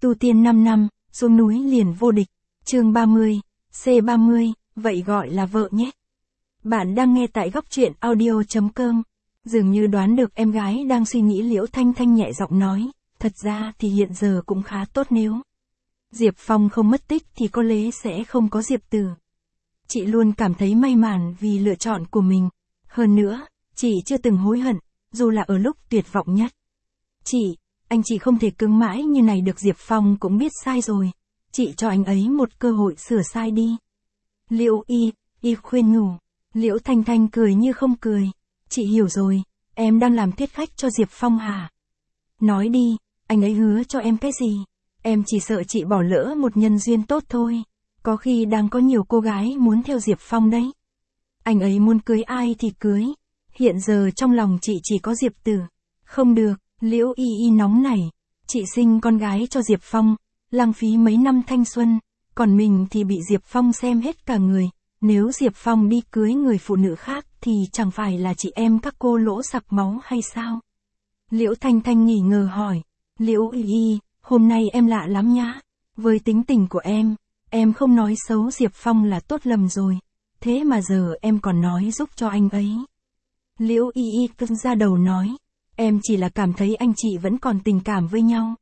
Tu tiên 5 năm, xuống núi liền vô địch. Chương 30, C30, vậy gọi là vợ nhé. Bạn đang nghe tại góc truyện audio.com. Dường như đoán được em gái đang suy nghĩ, Liễu Thanh Thanh nhẹ giọng nói, thật ra thì hiện giờ cũng khá tốt nếu Diệp Phong không mất tích thì có lẽ sẽ không có Diệp Tử. Chị luôn cảm thấy may mắn vì lựa chọn của mình. Hơn nữa, chị chưa từng hối hận, dù là ở lúc tuyệt vọng nhất. Anh chị không thể cứng mãi như này được, Diệp Phong cũng biết sai rồi. Chị cho anh ấy một cơ hội sửa sai đi. Liễu Y khuyên nhủ. Liễu Thanh Thanh cười như không cười. Chị hiểu rồi, em đang làm thiết khách cho Diệp Phong hả? Nói đi, anh ấy hứa cho em cái gì? Em chỉ sợ chị bỏ lỡ một nhân duyên tốt thôi. Có khi đang có nhiều cô gái muốn theo Diệp Phong đấy. Anh ấy muốn cưới ai thì cưới. Hiện giờ trong lòng chị chỉ có Diệp Tử. Không được, Liễu Y nóng nảy. Chị sinh con gái cho Diệp Phong, lãng phí mấy năm thanh xuân, còn mình thì bị Diệp Phong xem hết cả người. Nếu Diệp Phong đi cưới người phụ nữ khác thì chẳng phải là chị em các cô lỗ sặc máu hay sao? Liễu Thanh Thanh nghi ngờ hỏi. Liễu Y, hôm nay em lạ lắm nhá. Với tính tình của em không nói xấu Diệp Phong là tốt lầm rồi. Thế mà giờ em còn nói giúp cho anh ấy. Liễu Y cưng ra đầu nói. Em chỉ là cảm thấy anh chị vẫn còn tình cảm với nhau.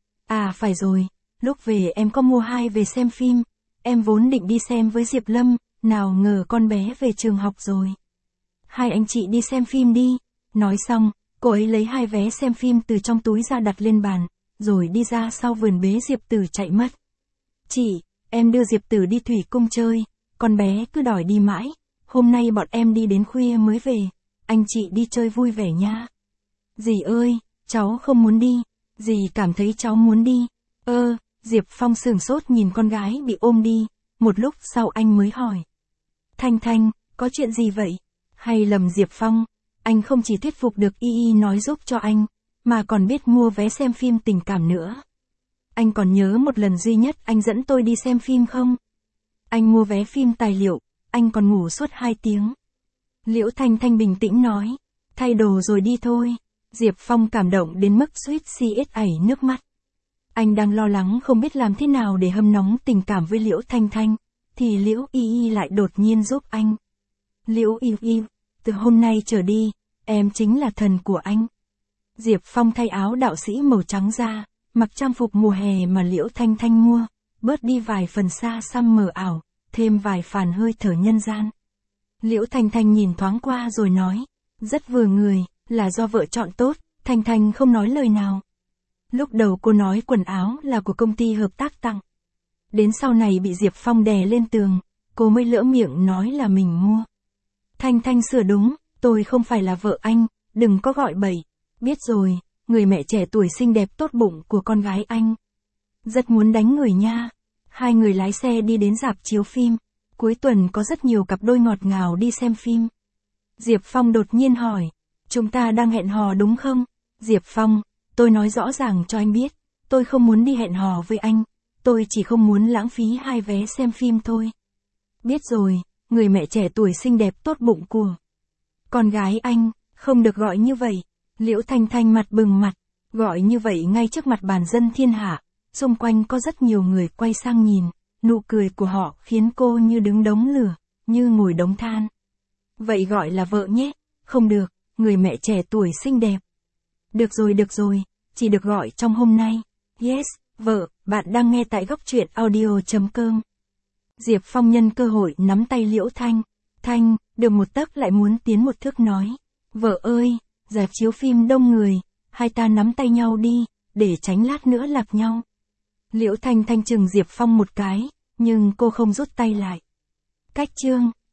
À phải rồi, lúc về em có mua hai về xem phim. Em vốn định đi xem với Diệp Lâm, nào ngờ con bé về trường học rồi. Hai anh chị đi xem phim đi. Nói xong, cô ấy lấy hai vé xem phim từ trong túi ra đặt lên bàn, rồi đi ra sau vườn bế Diệp Tử chạy mất. Chị, em đưa Diệp Tử đi thủy cung chơi, con bé cứ đòi đi mãi. Hôm nay bọn em đi đến khuya mới về, anh chị đi chơi vui vẻ nha. Dì ơi, cháu không muốn đi. Dì cảm thấy cháu muốn đi. Diệp Phong sửng sốt nhìn con gái bị ôm đi. Một lúc sau anh mới hỏi. Thanh Thanh, có chuyện gì vậy? Hay lầm Diệp Phong, anh không chỉ thuyết phục được Y nói giúp cho anh, mà còn biết mua vé xem phim tình cảm nữa. Anh còn nhớ một lần duy nhất anh dẫn tôi đi xem phim không? Anh mua vé phim tài liệu, anh còn ngủ suốt 2 tiếng. Liễu Thanh Thanh bình tĩnh nói. Thay đồ rồi đi thôi. Diệp Phong cảm động đến mức suýt xiết nước mắt. Anh đang lo lắng không biết làm thế nào để hâm nóng tình cảm với Liễu Thanh Thanh, thì Liễu Y lại đột nhiên giúp anh. Liễu Y, từ hôm nay trở đi, em chính là thần của anh. Diệp Phong thay áo đạo sĩ màu trắng ra, mặc trang phục mùa hè mà Liễu Thanh Thanh mua, bớt đi vài phần xa xăm mờ ảo, thêm vài phàn hơi thở nhân gian. Liễu Thanh Thanh nhìn thoáng qua rồi nói, rất vừa người, là do vợ chọn tốt. Thanh Thanh không nói lời nào. Lúc đầu cô nói quần áo là của công ty hợp tác tặng. Đến sau này bị Diệp Phong đè lên tường, cô mới lỡ miệng nói là mình mua. Thanh Thanh sửa đúng, tôi không phải là vợ anh, đừng có gọi bậy. Biết rồi, người mẹ trẻ tuổi xinh đẹp tốt bụng của con gái anh. Rất muốn đánh người nha. Hai người lái xe đi đến rạp chiếu phim. Cuối tuần có rất nhiều cặp đôi ngọt ngào đi xem phim. Diệp Phong đột nhiên hỏi. Chúng ta đang hẹn hò đúng không? Diệp Phong, tôi nói rõ ràng cho anh biết, tôi không muốn đi hẹn hò với anh, tôi chỉ không muốn lãng phí hai vé xem phim thôi. Biết rồi, người mẹ trẻ tuổi xinh đẹp tốt bụng của con gái anh, không được gọi như vậy. Liễu Thanh Thanh mặt bừng mặt, gọi như vậy ngay trước mặt bàn dân thiên hạ, xung quanh có rất nhiều người quay sang nhìn, nụ cười của họ khiến cô như đứng đống lửa, như ngồi đống than. Vậy gọi là vợ nhé, không được. Người mẹ trẻ tuổi xinh đẹp. Được rồi, chỉ được gọi trong hôm nay. Yes, vợ, bạn đang nghe tại góc truyện audio.com. Diệp Phong nhân cơ hội nắm tay Liễu Thanh, được một tấc lại muốn tiến một thước nói. Vợ ơi, rạp chiếu phim đông người, hai ta nắm tay nhau đi, để tránh lát nữa lạc nhau. Liễu Thanh chừng Diệp Phong một cái, nhưng cô không rút tay lại. Cách chương.